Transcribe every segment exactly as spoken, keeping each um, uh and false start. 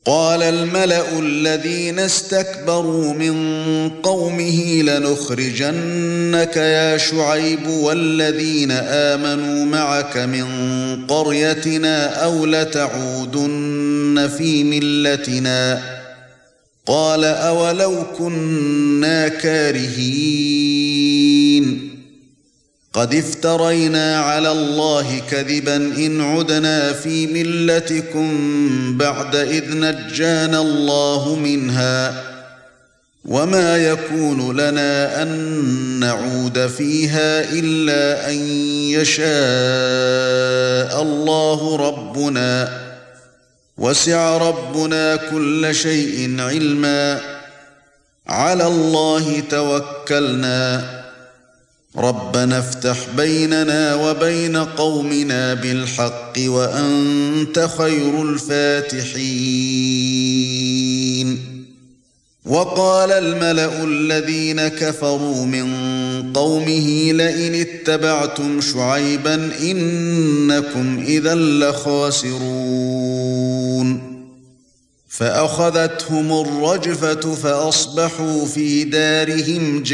قال الملأ الذين استكبروا من قومه لنخرجنك يا شعيب والذين آمنوا معك من قريتنا أو لتعودن في ملتنا قال أولو كنا كارهين قد افترينا على الله كذبا إن عدنا في ملتكم بعد إذ نجانا الله منها وما يكون لنا أن نعود فيها إلا أن يشاء الله ربنا وسع ربنا كل شيء علما على الله توكلنا ربنا افتح بيننا وبين قومنا بالحق وأنت خير الفاتحين وقال الملأ الذين كفروا من قومه لئن اتبعتم شعيبا إنكم إذا لخاسرون فأخذتهم الرجفة فأصبحوا في دارهم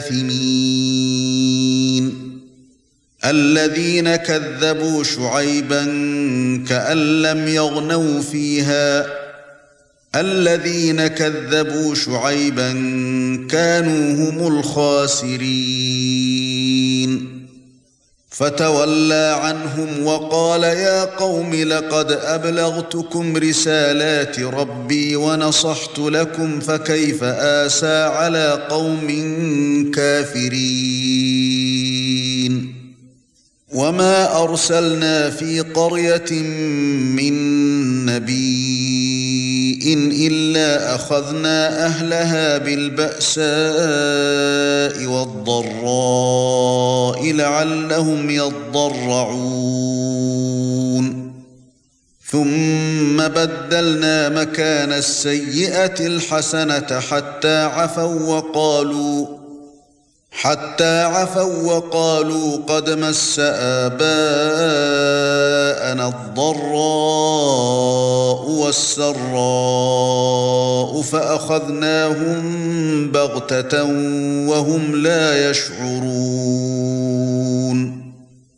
جاثمين الذين كذبوا شعيبا كأن لم يغنوا فيها الذين كذبوا شعيبا كانوا هم الخاسرين فتولى عنهم وقال يا قوم لقد أبلغتكم رسالات ربي ونصحت لكم فكيف آسى على قوم كافرين وما أرسلنا في قرية من نبي إلا أخذنا أهلها بالبأساء والضراء لعلهم يضرعون ثم بدلنا مكان السيئة الحسنة حتى عفوا وقالوا حتى عفوا وقالوا قد مس آباءنا الضراء والسراء فأخذناهم بغتة وهم لا يشعرون